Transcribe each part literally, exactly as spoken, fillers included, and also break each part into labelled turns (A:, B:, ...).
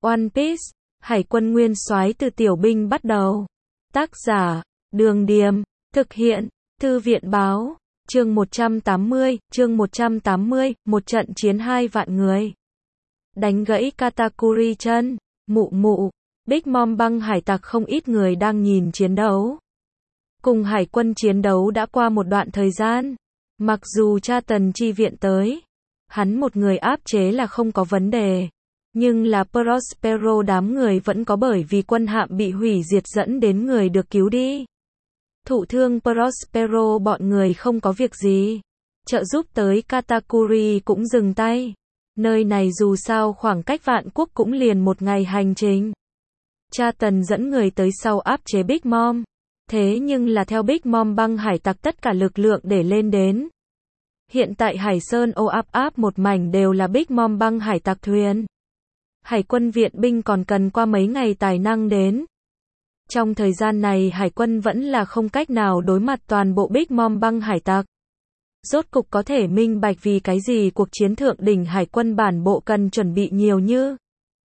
A: One Piece, Hải quân nguyên soái từ tiểu binh bắt đầu. Tác giả, Đường Điềm, thực hiện, Thư viện Báo, chương một trăm tám mươi, chương một trăm tám mươi, một trận chiến hai vạn người. Đánh gãy Katakuri chân, mụ mụ, Big Mom băng hải tặc không ít người đang nhìn chiến đấu. Cùng hải quân chiến đấu đã qua một đoạn thời gian. Mặc dù cha Tần chi viện tới, hắn một người áp chế là không có vấn đề. Nhưng là Prospero đám người vẫn có bởi vì quân hạm bị hủy diệt dẫn đến người được cứu đi. Thụ thương Prospero bọn người không có việc gì. Trợ giúp tới Katakuri cũng dừng tay. Nơi này dù sao khoảng cách vạn quốc cũng liền một ngày hành trình. Cha Tần dẫn người tới sau áp chế Big Mom. Thế nhưng là theo Big Mom băng hải tặc tất cả lực lượng để lên đến. Hiện tại Hải Sơn ô áp áp một mảnh đều là Big Mom băng hải tặc thuyền. Hải quân viện binh còn cần qua mấy ngày tài năng đến. Trong thời gian này hải quân vẫn là không cách nào đối mặt toàn bộ Big Mom băng hải tặc. Rốt cục có thể minh bạch vì cái gì cuộc chiến thượng đỉnh hải quân bản bộ cần chuẩn bị nhiều như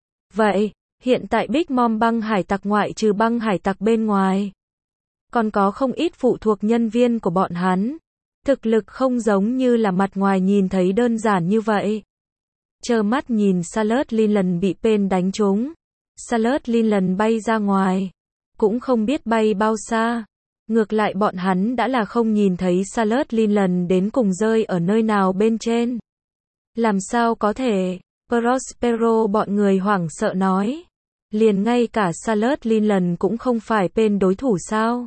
A: vậy. Hiện tại Big Mom băng hải tặc ngoại trừ băng hải tặc bên ngoài, còn có không ít phụ thuộc nhân viên của bọn hắn. Thực lực không giống như là mặt ngoài nhìn thấy đơn giản như vậy. Trơ mắt nhìn Salad Lincoln bị Pain đánh trúng. Salad Lincoln bay ra ngoài. Cũng không biết bay bao xa. Ngược lại bọn hắn đã là không nhìn thấy Salad Lincoln đến cùng rơi ở nơi nào bên trên. Làm sao có thể? Prospero bọn người hoảng sợ nói. Liền ngay cả Salad Lincoln cũng không phải Pain đối thủ sao?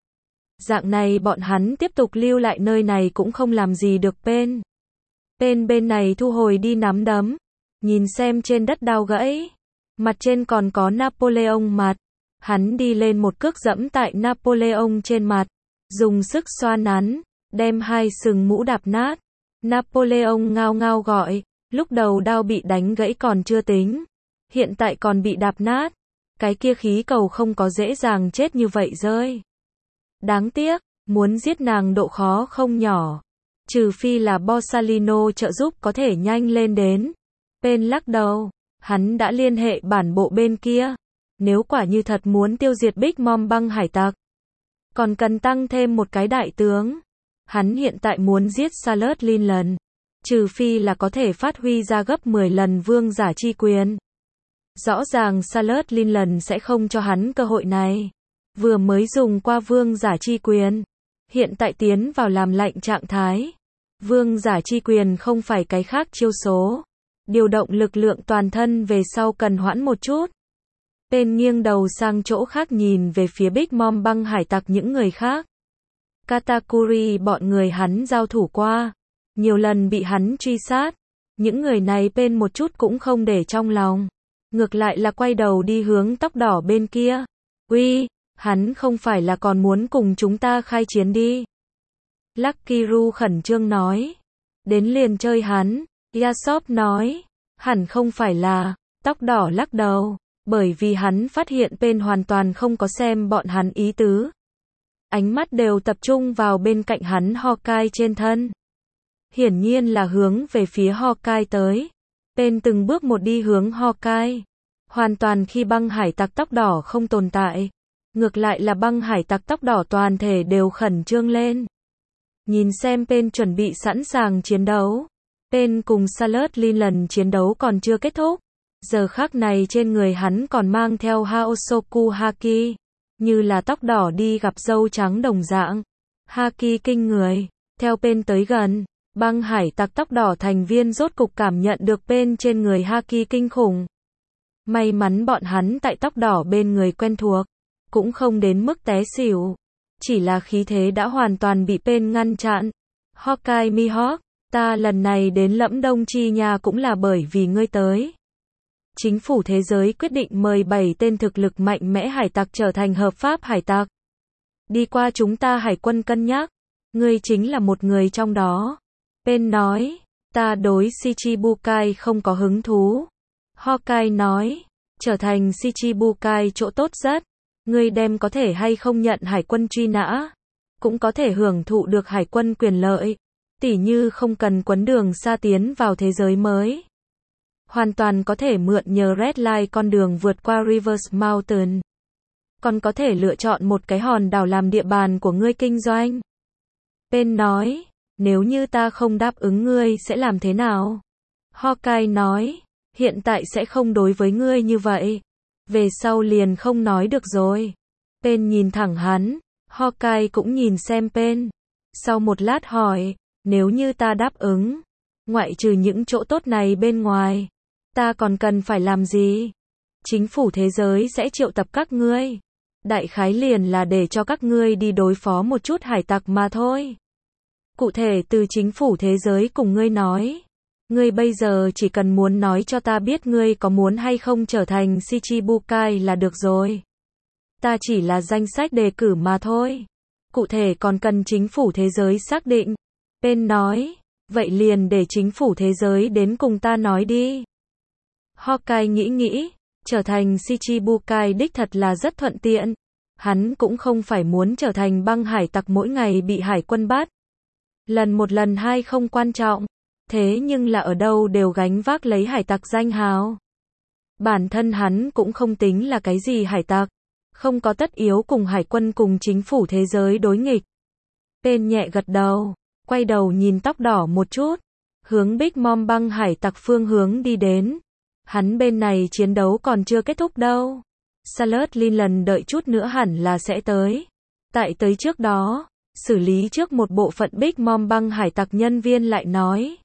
A: Dạng này bọn hắn tiếp tục lưu lại nơi này cũng không làm gì được Pain. Pain bên này thu hồi đi nắm đấm. Nhìn xem trên đất đao gãy. Mặt trên còn có Napoleon mặt. Hắn đi lên một cước dẫm tại Napoleon trên mặt. Dùng sức xoa nắn. Đem hai sừng mũ đạp nát. Napoleon ngao ngao gọi. Lúc đầu đao bị đánh gãy còn chưa tính. Hiện tại còn bị đạp nát. Cái kia khí cầu không có dễ dàng chết như vậy rơi. Đáng tiếc, muốn giết nàng độ khó không nhỏ. Trừ phi là Borsalino trợ giúp có thể nhanh lên đến. Pain lắc đầu. Hắn đã liên hệ bản bộ bên kia. Nếu quả như thật muốn tiêu diệt Big Mom băng hải tặc, còn cần tăng thêm một cái đại tướng. Hắn hiện tại muốn giết Salad Lincoln. Trừ phi là có thể phát huy ra gấp mười lần vương giả chi quyền. Rõ ràng Salad Lincoln sẽ không cho hắn cơ hội này. Vừa mới dùng qua vương giả chi quyền. Hiện tại tiến vào làm lạnh trạng thái. Vương giả chi quyền không phải cái khác chiêu số. Điều động lực lượng toàn thân về sau cần hoãn một chút. Pain nghiêng đầu sang chỗ khác nhìn về phía Big Mom băng hải tặc những người khác. Katakuri bọn người hắn giao thủ qua. Nhiều lần bị hắn truy sát. Những người này Pain một chút cũng không để trong lòng. Ngược lại là quay đầu đi hướng tóc đỏ bên kia. Uy, hắn không phải là còn muốn cùng chúng ta khai chiến đi. Lucky Ru khẩn trương nói. Đến liền chơi hắn. Yasop nói. Hẳn không phải là. Tóc đỏ lắc đầu. Bởi vì hắn phát hiện Pain hoàn toàn không có xem bọn hắn ý tứ. Ánh mắt đều tập trung vào bên cạnh hắn Hawkeye trên thân. Hiển nhiên là hướng về phía Hawkeye tới. Pain từng bước một đi hướng Hawkeye. Hoàn toàn khi băng hải tặc tóc đỏ không tồn tại. Ngược lại là băng hải tặc tóc đỏ toàn thể đều khẩn trương lên. Nhìn xem Pain chuẩn bị sẵn sàng chiến đấu. Pain cùng Salad Lincoln chiến đấu còn chưa kết thúc. Giờ khắc này trên người hắn còn mang theo Haosoku Haki. Như là tóc đỏ đi gặp dâu trắng đồng dạng. Haki kinh người. Theo Pain tới gần, băng hải tặc tóc đỏ thành viên rốt cục cảm nhận được Pain trên người Haki kinh khủng. May mắn bọn hắn tại tóc đỏ bên người quen thuộc. Cũng không đến mức té xỉu. Chỉ là khí thế đã hoàn toàn bị Pain ngăn chặn. Hawkeye Mihawk, ta lần này đến Lẫm Đông Chi Nha cũng là bởi vì ngươi tới. Chính phủ thế giới quyết định mời bảy tên thực lực mạnh mẽ hải tặc trở thành hợp pháp hải tặc. Đi qua chúng ta hải quân cân nhắc. Ngươi chính là một người trong đó. Pain nói. Ta đối Shichibukai không có hứng thú. Hawkeye nói. Trở thành Shichibukai chỗ tốt rất. Ngươi đem có thể hay không nhận hải quân truy nã. Cũng có thể hưởng thụ được hải quân quyền lợi. Tỉ như không cần quấn đường xa tiến vào thế giới mới. hoàn toàn có thể mượn nhờ Red Line con đường vượt qua Rivers Mountain. Còn có thể lựa chọn một cái hòn đảo làm địa bàn của ngươi kinh doanh. Pen nói, nếu như ta không đáp ứng ngươi sẽ làm thế nào? Hawkeye nói, hiện tại sẽ không đối với ngươi như vậy. Về sau liền không nói được rồi. Pen nhìn thẳng hắn, Hawkeye cũng nhìn xem Pen. Sau một lát hỏi, nếu như ta đáp ứng, ngoại trừ những chỗ tốt này bên ngoài, ta còn cần phải làm gì? Chính phủ thế giới sẽ triệu tập các ngươi. Đại khái liền là để cho các ngươi đi đối phó một chút hải tặc mà thôi. Cụ thể từ chính phủ thế giới cùng ngươi nói. Ngươi bây giờ chỉ cần muốn nói cho ta biết ngươi có muốn hay không trở thành Shichibukai là được rồi. Ta chỉ là danh sách đề cử mà thôi. Cụ thể còn cần chính phủ thế giới xác định. Pen nói, vậy liền để chính phủ thế giới đến cùng ta nói đi. Hawkeye nghĩ nghĩ, trở thành Shichibukai đích thật là rất thuận tiện. Hắn cũng không phải muốn trở thành băng hải tặc mỗi ngày bị hải quân bắt. Lần một lần hai không quan trọng. Thế nhưng là ở đâu đều gánh vác lấy hải tặc danh hào. Bản thân hắn cũng không tính là cái gì hải tặc. Không có tất yếu cùng hải quân cùng chính phủ thế giới đối nghịch. Pen nhẹ gật đầu, quay đầu nhìn tóc đỏ một chút, hướng Big Mom băng hải tặc phương hướng đi đến. Hắn bên này chiến đấu còn chưa kết thúc đâu. Salad Lincoln đợi chút nữa hẳn là sẽ tới. Tại tới trước đó, xử lý trước một bộ phận Big Mom băng hải tặc nhân viên lại nói.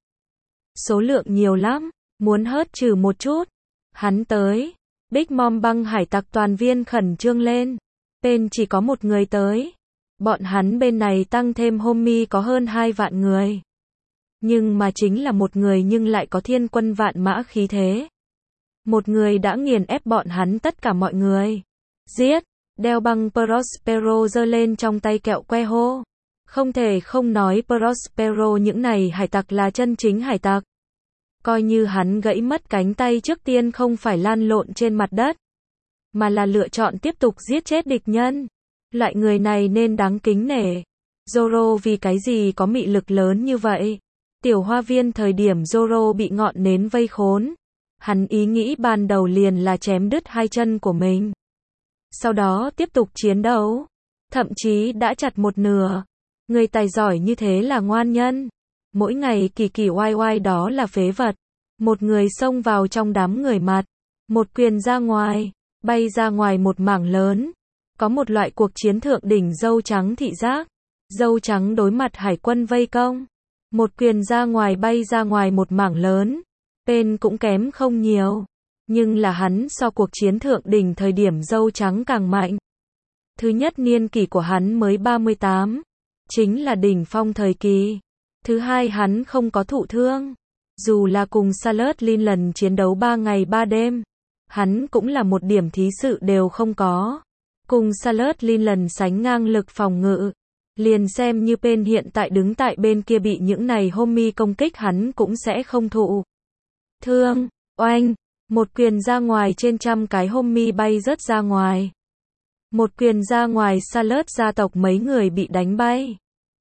A: Số lượng nhiều lắm, muốn hớt trừ một chút. Hắn tới. Big Mom băng hải tặc toàn viên khẩn trương lên. Pen chỉ có một người tới. Bọn hắn bên này tăng thêm homie có hơn hai vạn người. Nhưng mà chính là một người nhưng lại có thiên quân vạn mã khí thế. Một người đã nghiền ép bọn hắn tất cả mọi người. Giết, đeo băng Prospero giơ lên trong tay kẹo que hô. Không thể không nói Prospero những này hải tặc là chân chính hải tặc. Coi như hắn gãy mất cánh tay trước tiên không phải lan lộn trên mặt đất, mà là lựa chọn tiếp tục giết chết địch nhân. Loại người này nên đáng kính nể. Zoro vì cái gì có mị lực lớn như vậy? Tiểu hoa viên thời điểm Zoro bị ngọn nến vây khốn. Hắn ý nghĩ ban đầu liền là chém đứt hai chân của mình. Sau đó tiếp tục chiến đấu. Thậm chí đã chặt một nửa. Người tài giỏi như thế là ngoan nhân. Mỗi ngày kỳ kỳ oai oai đó là phế vật. Một người xông vào trong đám người mặt. Một quyền ra ngoài. Bay ra ngoài một mảng lớn. Có một loại cuộc chiến thượng đỉnh dâu trắng thị giác. Dâu trắng đối mặt hải quân vây công. Một quyền ra ngoài bay ra ngoài một mảng lớn. Pen cũng kém không nhiều. Nhưng là hắn so cuộc chiến thượng đỉnh thời điểm dâu trắng càng mạnh. Thứ nhất niên kỷ của hắn mới ba mươi tám. Chính là đỉnh phong thời kỳ. Thứ hai hắn không có thụ thương. Dù là cùng Salad Lincoln chiến đấu ba ngày ba đêm. Hắn cũng là một điểm thí sự đều không có. Cùng Salad Lincoln sánh ngang lực phòng ngự. Liền xem như Pen hiện tại đứng tại bên kia bị những này homie công kích hắn cũng sẽ không thụ thương. Oanh, một quyền ra ngoài trên trăm cái homie bay rớt ra ngoài. Một quyền ra ngoài Salad gia tộc mấy người bị đánh bay.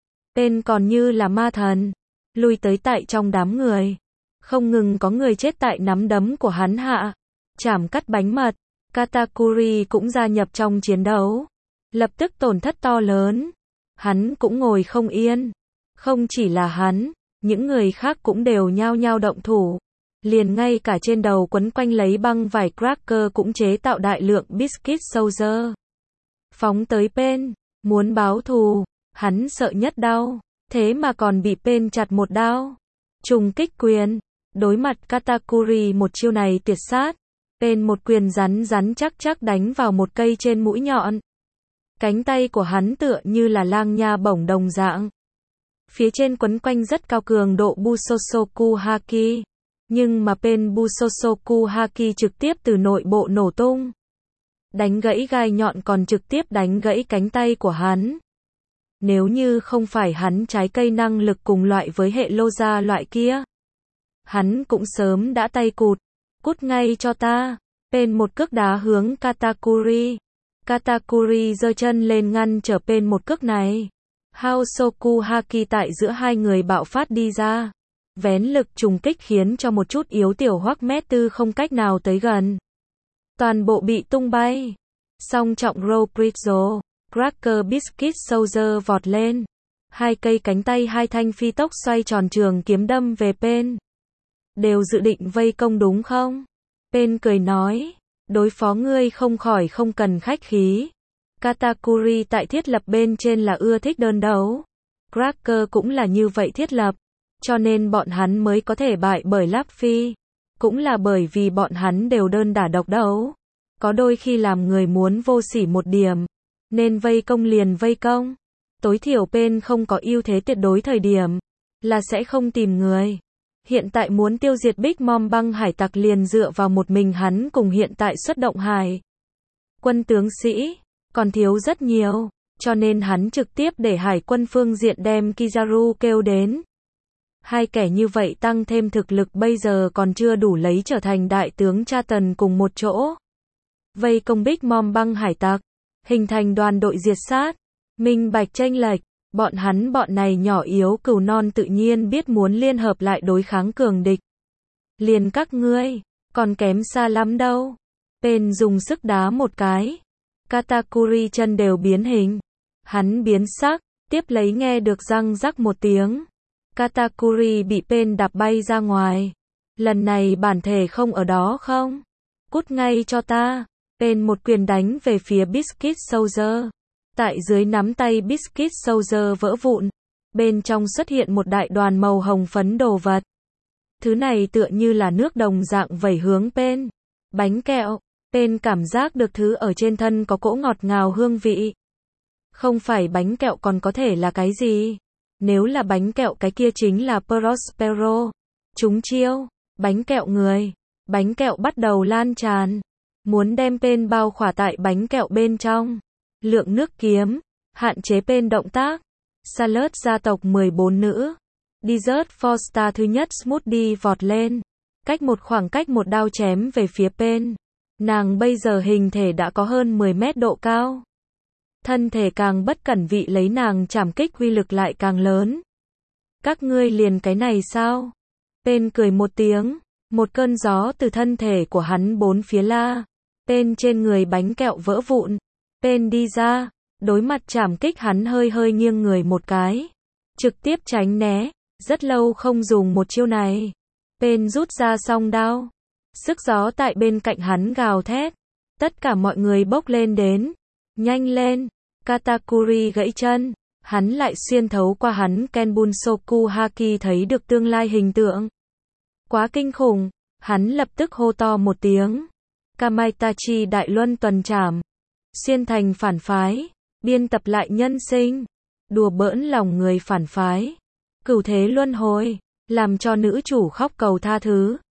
A: Pen còn như là ma thần, lui tới tại trong đám người. Không ngừng có người chết tại nắm đấm của hắn hạ. Chảm cắt bánh mật. Katakuri cũng gia nhập trong chiến đấu. Lập tức tổn thất to lớn. Hắn cũng ngồi không yên. Không chỉ là hắn, những người khác cũng đều nhao nhao động thủ. Liền ngay cả trên đầu quấn quanh lấy băng vải cracker cũng chế tạo đại lượng biscuit soldier. Phóng tới Pen, muốn báo thù, hắn sợ nhất đau, thế mà còn bị Pen chặt một đao. Trùng kích quyền, đối mặt Katakuri một chiêu này tuyệt sát. Pen một quyền rắn rắn chắc chắc đánh vào một cây trên mũi nhọn. Cánh tay của hắn tựa như là lang nha bổng đồng dạng. Phía trên quấn quanh rất cao cường độ Busosoku Haki. Nhưng mà Pen Busosoku Haki trực tiếp từ nội bộ nổ tung. Đánh gãy gai nhọn còn trực tiếp đánh gãy cánh tay của hắn. Nếu như không phải hắn trái cây năng lực cùng loại với hệ lô gia loại kia, hắn cũng sớm đã tay cụt. Cút ngay cho ta. Pen một cước đá hướng Katakuri. Katakuri giơ chân lên ngăn trở Pen một cước này. Haosoku Haki tại giữa hai người bạo phát đi ra. vén lực trùng kích khiến cho một chút yếu tiểu Hoắc Mét Tư không cách nào tới gần. Toàn bộ bị tung bay. Song trọng Raw Bridge, Cracker Biscuit Soldier vọt lên. Hai cây cánh tay hai thanh phi tốc xoay tròn trường kiếm đâm về Pain. Đều dự định vây công đúng không? Pain cười nói, đối phó ngươi không khỏi không cần khách khí. Katakuri tại thiết lập bên trên là ưa thích đơn đấu. Cracker cũng là như vậy thiết lập. Cho nên bọn hắn mới có thể bại bởi Luffy. Cũng là bởi vì bọn hắn đều đơn đả độc đấu. Có đôi khi làm người muốn vô sỉ một điểm. Nên vây công liền vây công. Tối thiểu Pain không có ưu thế tuyệt đối thời điểm. Là sẽ không tìm người. Hiện tại muốn tiêu diệt Big Mom băng hải tặc liền dựa vào một mình hắn cùng hiện tại xuất động hải quân tướng sĩ. Còn thiếu rất nhiều. Cho nên hắn trực tiếp để hải quân phương diện đem Kizaru kêu đến. Hai kẻ như vậy tăng thêm thực lực bây giờ còn chưa đủ lấy trở thành đại tướng tra tần cùng một chỗ. Vây công Big Mom băng hải tặc. Hình thành đoàn đội diệt sát. Minh bạch chênh lệch. Bọn hắn bọn này nhỏ yếu cừu non tự nhiên biết muốn liên hợp lại đối kháng cường địch. Liền các ngươi. Còn kém xa lắm đâu. Pain dùng sức đá một cái. Katakuri chân đều biến hình. Hắn biến sắc. Tiếp lấy nghe được răng rắc một tiếng. Katakuri bị Pain đạp bay ra ngoài. Lần này bản thể không ở đó không? Cút ngay cho ta. Pain một quyền đánh về phía Biscuit Soldier. Tại dưới nắm tay Biscuit Soldier vỡ vụn. Bên trong xuất hiện một đại đoàn màu hồng phấn đồ vật. Thứ này tựa như là nước đồng dạng vẩy hướng Pain. Bánh kẹo. Pain cảm giác được thứ ở trên thân có cỗ ngọt ngào hương vị. Không phải bánh kẹo còn có thể là cái gì? Nếu là bánh kẹo cái kia chính là Prospero. Chúng chiêu. Bánh kẹo người. Bánh kẹo bắt đầu lan tràn. Muốn đem Pain bao khỏa tại bánh kẹo bên trong. Lượng nước kiếm. Hạn chế Pain động tác. Salad gia tộc mười bốn nữ. Desert Forster thứ nhất Smoothie vọt lên. Cách một khoảng cách một đao chém về phía Pain. Nàng bây giờ hình thể đã có hơn mười mét độ cao. Thân thể càng bất cẩn vị lấy nàng chảm kích uy lực lại càng lớn. Các ngươi liền cái này sao? Pain cười một tiếng. Một cơn gió từ thân thể của hắn bốn phía la. Pain trên người bánh kẹo vỡ vụn. Pain đi ra. Đối mặt chảm kích hắn hơi hơi nghiêng người một cái. Trực tiếp tránh né. Rất lâu không dùng một chiêu này. Pain rút ra song đao. Sức gió tại bên cạnh hắn gào thét. Tất cả mọi người bốc lên đến. Nhanh lên. Katakuri gãy chân. Hắn lại xuyên thấu qua hắn Kenbunsoku Haki thấy được tương lai hình tượng. Quá kinh khủng. Hắn lập tức hô to một tiếng. Kamaitachi đại luân tuần trảm. Xuyên thành phản phái. Biên tập lại nhân sinh. Đùa bỡn lòng người phản phái. Cửu thế luân hồi. Làm cho nữ chủ khóc cầu tha thứ.